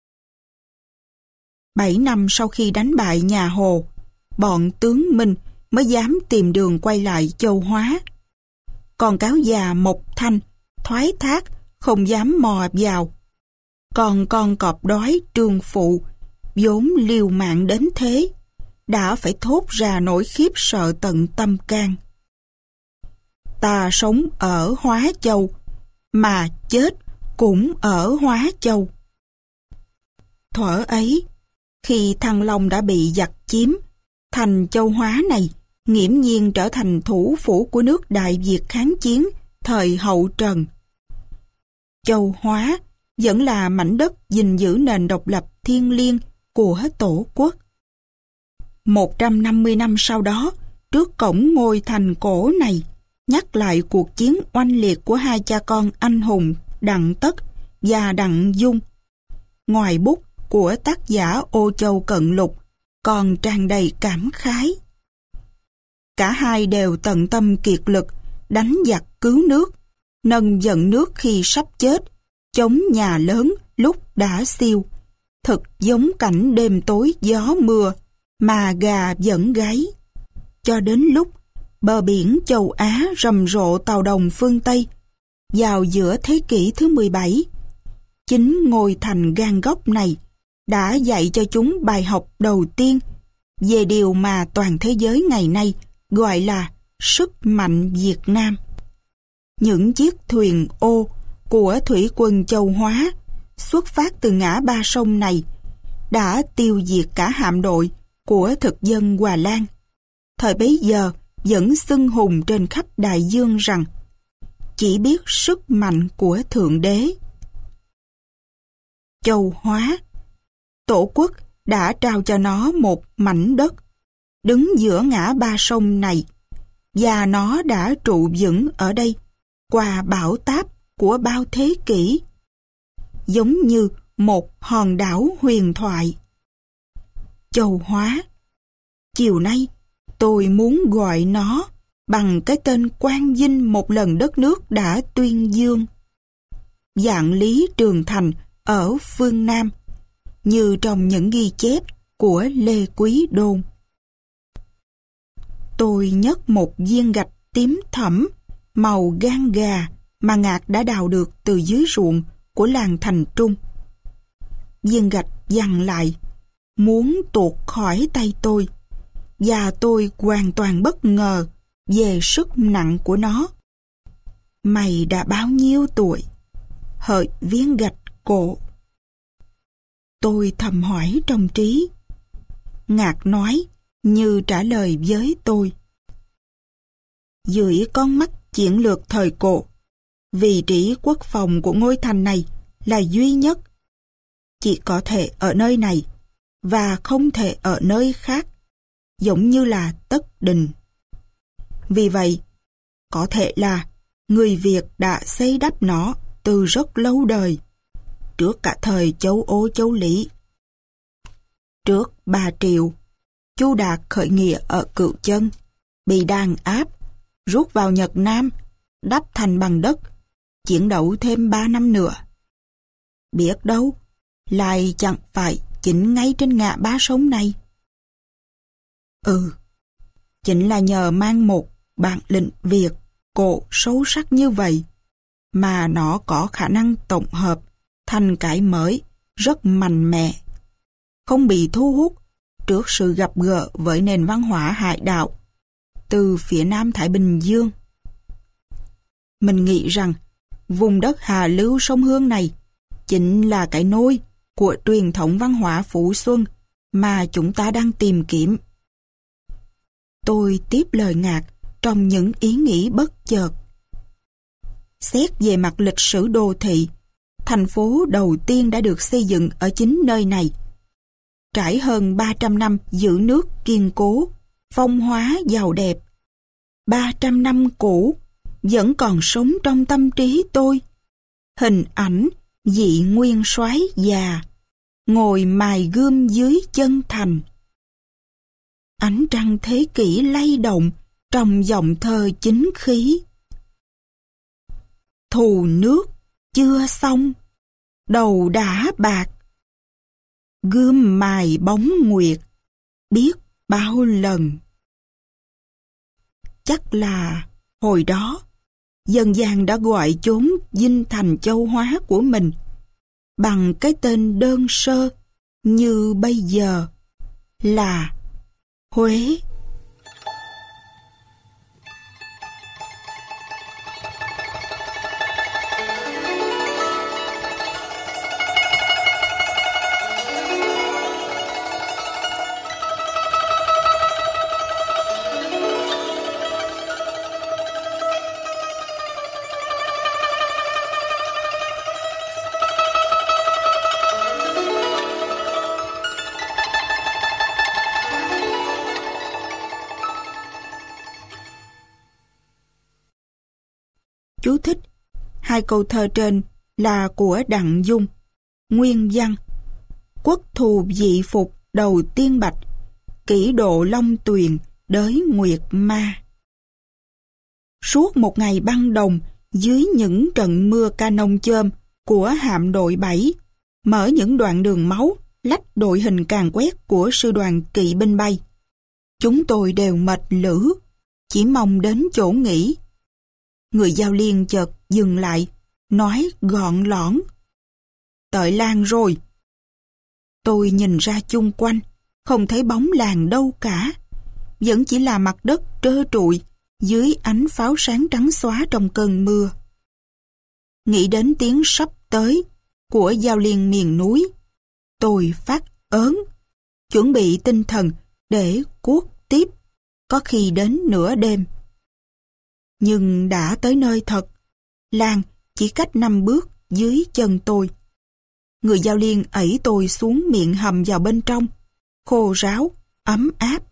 Bảy năm sau khi đánh bại nhà Hồ, bọn tướng Minh mới dám tìm đường quay lại châu Hóa. Còn cáo già Mộc Thanh thoái thác không dám mò vào. Còn con cọp đói Trương Phụ vốn liều mạng đến thế, đã phải thốt ra nỗi khiếp sợ tận tâm can. Ta sống ở Hóa Châu, mà chết cũng ở Hóa Châu. Thuở ấy, khi Thăng Long đã bị giặc chiếm, thành châu Hóa này nghiễm nhiên trở thành thủ phủ của nước Đại Việt kháng chiến thời Hậu Trần. Châu Hóa vẫn là mảnh đất gìn giữ nền độc lập thiêng liêng của Tổ quốc. Một trăm năm mươi năm sau đó, trước cổng ngôi thành cổ này, nhắc lại cuộc chiến oanh liệt của hai cha con anh hùng Đặng Tất và Đặng Dung. Ngoài bút của tác giả Ô Châu Cận Lục còn tràn đầy cảm khái. Cả hai đều tận tâm kiệt lực đánh giặc cứu nước, nâng giận nước khi sắp chết, chống nhà lớn lúc đã xiêu, thật giống cảnh đêm tối gió mưa mà gà vẫn gáy. Cho đến lúc bờ biển châu Á rầm rộ tàu đồng phương Tây vào giữa thế kỷ thứ mười bảy, chính ngôi thành gan góc này đã dạy cho chúng bài học đầu tiên về điều mà toàn thế giới ngày nay gọi là sức mạnh Việt Nam. Những chiếc thuyền ô của thủy quân châu Hóa xuất phát từ ngã ba sông này đã tiêu diệt cả hạm đội của thực dân Hòa Lan. Thời bấy giờ vẫn xưng hùng trên khắp đại dương rằng chỉ biết sức mạnh của Thượng Đế. Châu Hóa, Tổ quốc đã trao cho nó một mảnh đất đứng giữa ngã ba sông này, và nó đã trụ vững ở đây qua bão táp của bao thế kỷ, giống như một hòn đảo huyền thoại. Châu Hóa, chiều nay tôi muốn gọi nó bằng cái tên quang vinh một lần đất nước đã tuyên dương. Vạn Lý Trường Thành ở phương Nam, như trong những ghi chép của Lê Quý Đôn. Tôi nhấc một viên gạch tím thẫm màu gan gà mà Ngạc đã đào được từ dưới ruộng của làng Thành Trung. Viên gạch giằng lại, muốn tuột khỏi tay tôi, và tôi hoàn toàn bất ngờ về sức nặng của nó. Mày đã bao nhiêu tuổi? Hỡi viên gạch cổ. Tôi thầm hỏi trong trí. Ngạc nói như trả lời với tôi. Dưới con mắt chiến lược thời cổ, vị trí quốc phòng của ngôi thành này là duy nhất. Chỉ có thể ở nơi này và không thể ở nơi khác, giống như là Tất Đình. Vì vậy, có thể là người Việt đã xây đắp nó từ rất lâu đời, trước cả thời Châu Ô Châu Lý. Trước Bà Triệu, Chu Đạt khởi nghĩa ở Cửu Chân, bị đàn áp, rút vào Nhật Nam, đắp thành bằng đất, chiến đấu thêm ba năm nữa. Biết đâu, lại chẳng phải chính ngay trên ngã ba sông này. Ừ, chính là nhờ mang một bản lĩnh Việt cổ sâu sắc như vậy mà nó có khả năng tổng hợp thành cái mới rất mạnh mẽ, không bị thu hút trước sự gặp gỡ với nền văn hóa hải đảo từ phía Nam Thái Bình Dương. Mình nghĩ rằng vùng đất Hà Lưu sông Hương này chính là cái nôi của truyền thống văn hóa Phú Xuân mà chúng ta đang tìm kiếm. Tôi tiếp lời Ngạc trong những ý nghĩ bất chợt. Xét về mặt lịch sử đô thị, thành phố đầu tiên đã được xây dựng ở chính nơi này. Trải hơn ba trăm năm giữ nước kiên cố, phong hóa giàu đẹp. ba trăm năm cũ vẫn còn sống trong tâm trí tôi. Hình ảnh vị nguyên soái già ngồi mài gươm dưới chân thành. Ánh trăng thế kỷ lay động trong giọng thơ chính khí. Thù nước chưa xong, đầu đã bạc, gươm mài bóng nguyệt biết bao lần. Chắc là hồi đó dân gian đã gọi chốn dinh thành châu hóa của mình bằng cái tên đơn sơ như bây giờ là Huế. Chú thích: hai câu thơ trên là của Đặng Dung. Nguyên văn: Quốc thù dị phục đầu tiên bạch, kỷ độ long tuyền đới nguyệt ma. Suốt một ngày băng đồng, dưới những trận mưa canon chôm của hạm đội bảy, mở những đoạn đường máu lách đội hình càn quét của sư đoàn kỵ binh bay, chúng tôi đều mệt lử, chỉ mong đến chỗ nghỉ. Người giao liên chợt dừng lại, nói gọn lõn: "Tới làng rồi." Tôi nhìn ra chung quanh, không thấy bóng làng đâu cả. Vẫn chỉ là mặt đất trơ trụi dưới ánh pháo sáng trắng xóa trong cơn mưa. Nghĩ đến tiếng sắp tới của giao liên miền núi, tôi phát ớn, chuẩn bị tinh thần để cuốc tiếp, có khi đến nửa đêm. Nhưng đã tới nơi thật, làng chỉ cách năm bước dưới chân tôi. Người giao liên ẩy tôi xuống miệng hầm vào bên trong, khô ráo, ấm áp.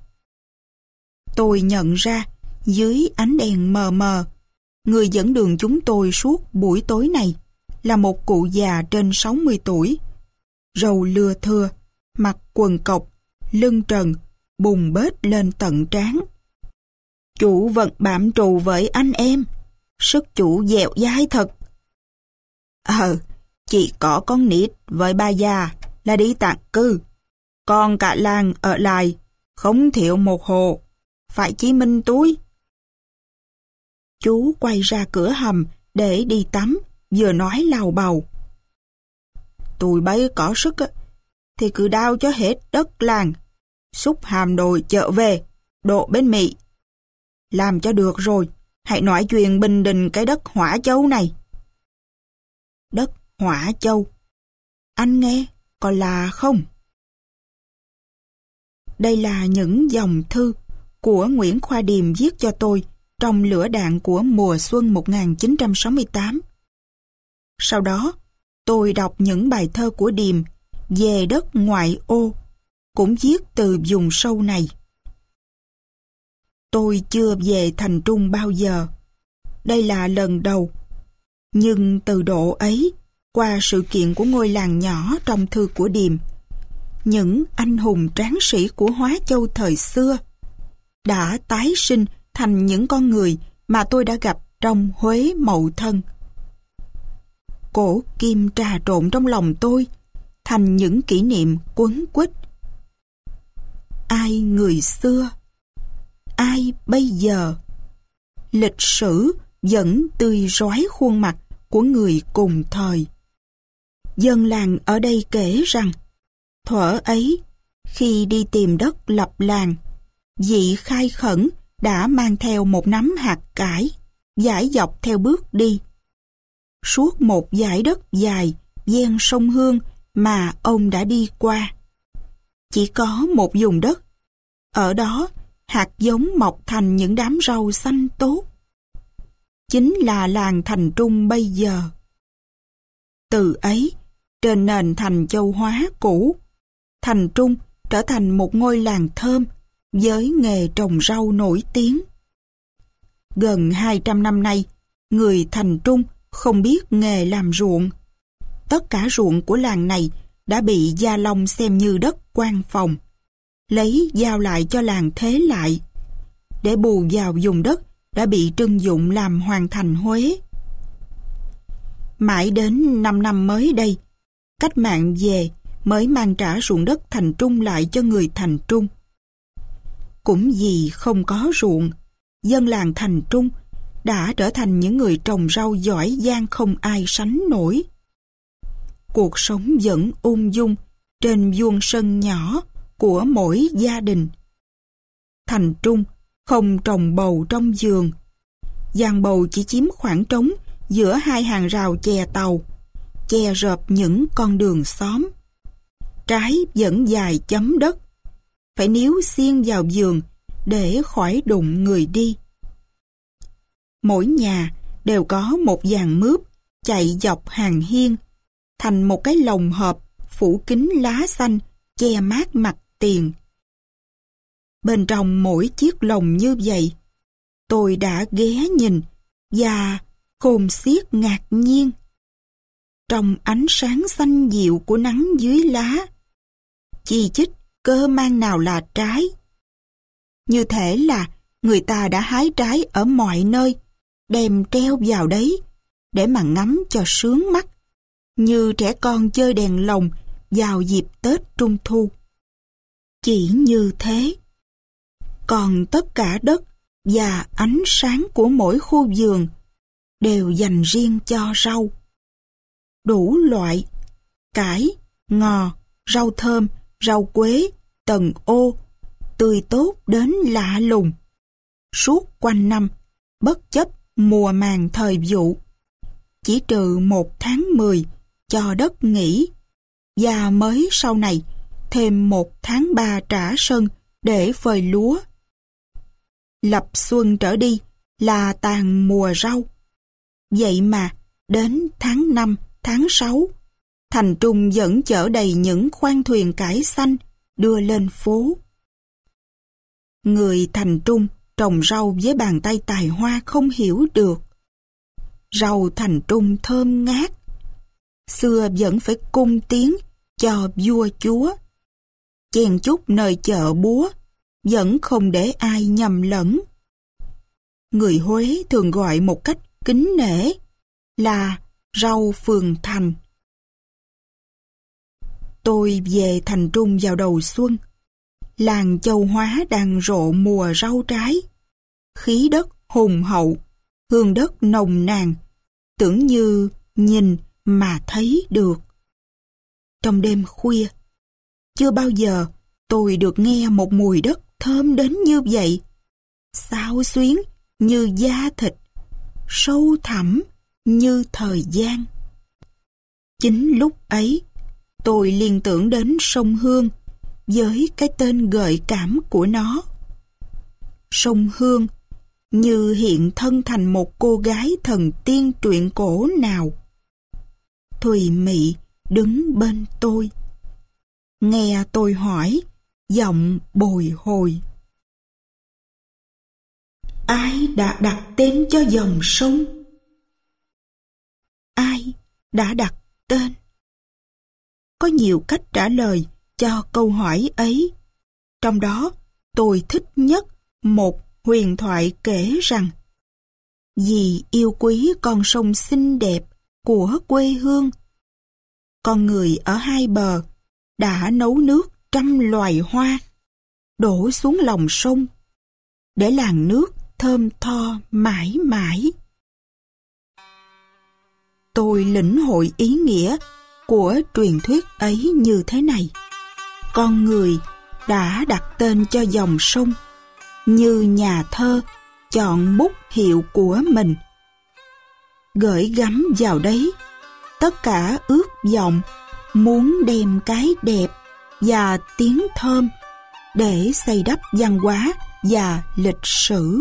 Tôi nhận ra, dưới ánh đèn mờ mờ, người dẫn đường chúng tôi suốt buổi tối này là một cụ già trên sáu mươi tuổi, râu lưa thưa, mặc quần cộc, lưng trần, bùng bết lên tận trán. "Chủ vật bạm trù với anh em, sức chủ dẻo dai thật." Ờ, chỉ có con nít với bà già là đi tản cư, còn cả làng ở lại, không thiếu một hộ, phải chí minh túi. Chú quay ra cửa hầm để đi tắm, vừa nói lào bầu: "Tụi bay có sức thì cứ đao cho hết đất làng. Xúc hàm đồ chợ về, độ bên Mỹ. Làm cho được rồi, hãy nói chuyện bình định cái đất Hỏa Châu này. Đất Hỏa Châu. Anh nghe, có là không? Đây là những dòng thư của Nguyễn Khoa Điềm viết cho tôi trong lửa đạn của mùa xuân một nghìn chín trăm sáu mươi tám. Sau đó, tôi đọc những bài thơ của Điềm về đất ngoại ô, cũng viết từ vùng sâu này. Tôi chưa về thành Trung bao giờ. Đây là lần đầu. Nhưng từ độ ấy, qua sự kiện của ngôi làng nhỏ trong thư của Điềm, những anh hùng tráng sĩ của Hóa Châu thời xưa đã tái sinh thành những con người mà tôi đã gặp trong Huế Mậu Thân. Cổ kim trà trộn trong lòng tôi thành những kỷ niệm quấn quýt. Ai người xưa, ai bây giờ, lịch sử vẫn tươi rói khuôn mặt của người cùng thời. Dân làng ở đây kể rằng, thuở ấy, khi đi tìm đất lập làng, vị Khai Khẩn đã mang theo một nắm hạt cải, dải dọc theo bước đi. Suốt một dải đất dài ven sông Hương mà ông đã đi qua. Chỉ có một vùng đất, ở đó hạt giống mọc thành những đám rau xanh tốt. Chính là làng Thành Trung bây giờ. Từ ấy, trên nền thành châu Hóa cũ, Thành Trung trở thành một ngôi làng thơm với nghề trồng rau nổi tiếng. Gần hai trăm năm nay, người Thành Trung không biết nghề làm ruộng. Tất cả ruộng của làng này đã bị Gia Long xem như đất quan phòng, lấy giao lại cho làng Thế Lại, để bù vào vùng đất đã bị trưng dụng làm hoàng thành Huế. Mãi đến năm năm mới đây, cách mạng về mới mang trả ruộng đất Thành Trung lại cho người Thành Trung. Cũng vì không có ruộng, dân làng Thành Trung đã trở thành những người trồng rau giỏi giang không ai sánh nổi. Cuộc sống vẫn ung dung trên vuông sân nhỏ của mỗi gia đình. Thành Trung không trồng bầu trong vườn. Giàn bầu chỉ chiếm khoảng trống giữa hai hàng rào chè tàu, che rợp những con đường xóm. Trái vẫn dài chấm đất, phải níu xiên vào vườn để khỏi đụng người đi. Mỗi nhà đều có một dàn mướp chạy dọc hàng hiên, thành một cái lồng hộp phủ kín lá xanh che mát mặt tiền. Bên trong mỗi chiếc lồng như vậy, tôi đã ghé nhìn và khôn xiết ngạc nhiên. Trong ánh sáng xanh dịu của nắng dưới lá, chi chít cơ mang nào là trái. Như thể là người ta đã hái trái ở mọi nơi, đem treo vào đấy, để mà ngắm cho sướng mắt, như trẻ con chơi đèn lồng vào dịp Tết Trung Thu. Chỉ như thế. Còn tất cả đất và ánh sáng của mỗi khu vườn đều dành riêng cho rau. Đủ loại, cải, ngò, rau thơm, rau quế, tần ô, tươi tốt đến lạ lùng. Suốt quanh năm, bất chấp mùa màng thời vụ, chỉ trừ một tháng mười cho đất nghỉ, và mới sau này thêm một tháng ba trả sân để phơi lúa. Lập xuân trở đi là tàn mùa rau. Vậy mà đến tháng năm, tháng sáu, Thành Trung vẫn chở đầy những khoang thuyền cải xanh đưa lên phố. Người Thành Trung trồng rau với bàn tay tài hoa không hiểu được. Rau Thành Trung thơm ngát. Xưa vẫn phải cung tiến cho vua chúa. Chen chúc nơi chợ búa, vẫn không để ai nhầm lẫn. Người Huế thường gọi một cách kính nể là rau phường thành. Tôi về Thành Trung vào đầu xuân. Làng Châu Hóa đang rộ mùa rau trái. Khí đất hùng hậu, hương đất nồng nàn, tưởng như nhìn mà thấy được. Trong đêm khuya, Chưa bao giờ tôi được nghe một mùi đất thơm đến như vậy. Xao xuyến như da thịt, sâu thẳm như thời gian. Chính lúc ấy, tôi liên tưởng đến sông Hương với cái tên gợi cảm của nó. Sông Hương như hiện thân thành một cô gái thần tiên truyện cổ nào. Thùy Mị đứng bên tôi. Nghe tôi hỏi, giọng bồi hồi. Ai đã đặt tên cho dòng sông? Ai đã đặt tên? Có nhiều cách trả lời cho câu hỏi ấy. Trong đó, tôi thích nhất một huyền thoại kể rằng vì yêu quý con sông xinh đẹp của quê hương, con người ở hai bờ đã nấu nước trăm loài hoa, đổ xuống lòng sông, để làn nước thơm tho mãi mãi. Tôi lĩnh hội ý nghĩa của truyền thuyết ấy như thế này. Con người đã đặt tên cho dòng sông, như nhà thơ chọn bút hiệu của mình. Gửi gắm vào đấy tất cả ước vọng muốn đem cái đẹp và tiếng thơm để xây đắp văn hóa và lịch sử.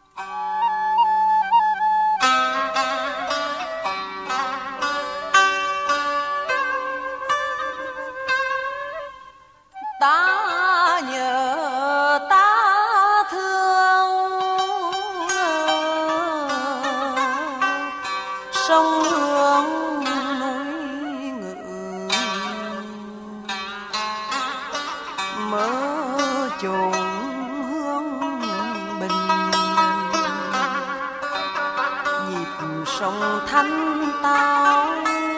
Ta nhớ ta thương sông Hương núi Ngự, mơ chốn hương bình, nhịp sông thanh tao.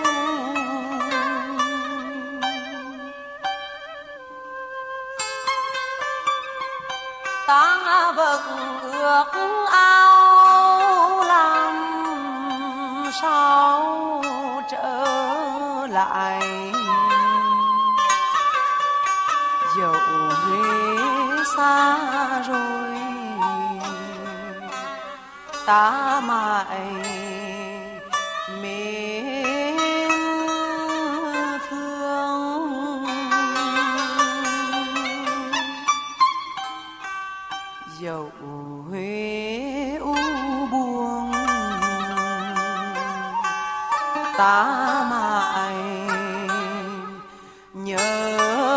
Ta vẫn ước ao làm sao trở lại, dẫu Huế xa rồi ta mãi mến thương. Dẫu Huế u buồn ta mãi nhớ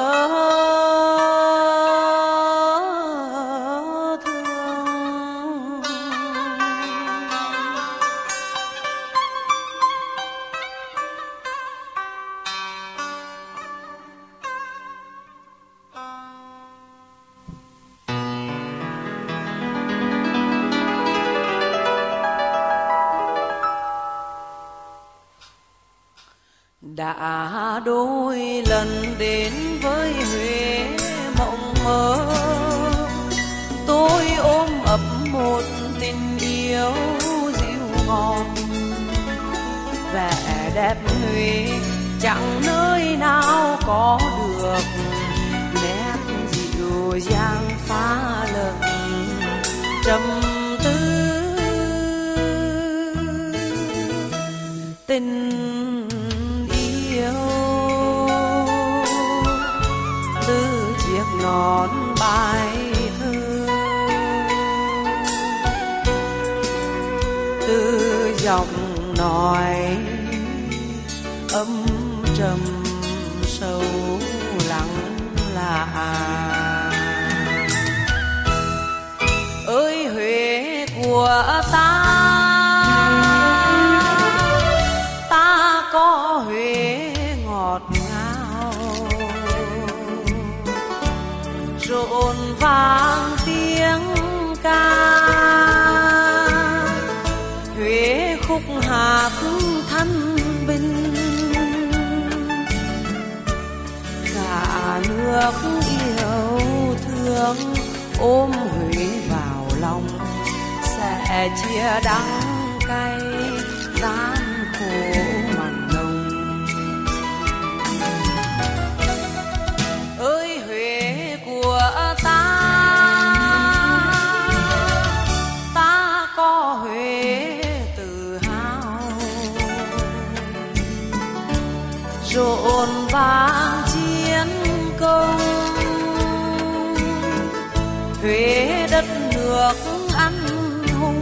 thương. Đã đôi lần đến với Huế mộng mơ, tôi ôm ấp một tình yêu dịu ngọt. Vẻ đẹp Huế chẳng nơi nào có được nét dịu dàng pha lẫn trầm tư. Tình từ chiếc nón bài thơ, từ giọng nói âm trầm sâu lắng lạ. Ơi Huế của ta, ta có Huế ngọt ngào, rộn vang tiếng ca. Huế khúc hát thanh bình, cả nước yêu thương ôm Huế vào lòng, sẽ chia đắng cay gian khổ mặn nồng. rộn vang chiến công. Huế đất nước anh hùng,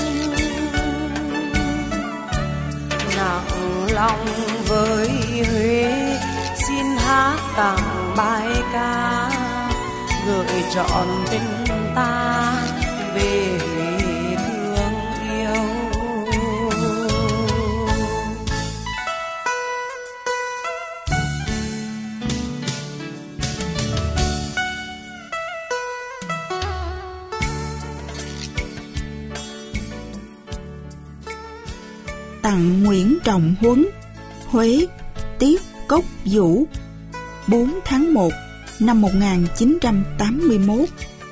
nặng lòng với Huế xin hát tặng bài ca gửi trọn tình ta về Huế thương yêu. Tặng Nguyễn Trọng Huấn, Huế, Tiết Cốc Vũ, bốn tháng một năm một nghìn chín trăm tám mươi mốt.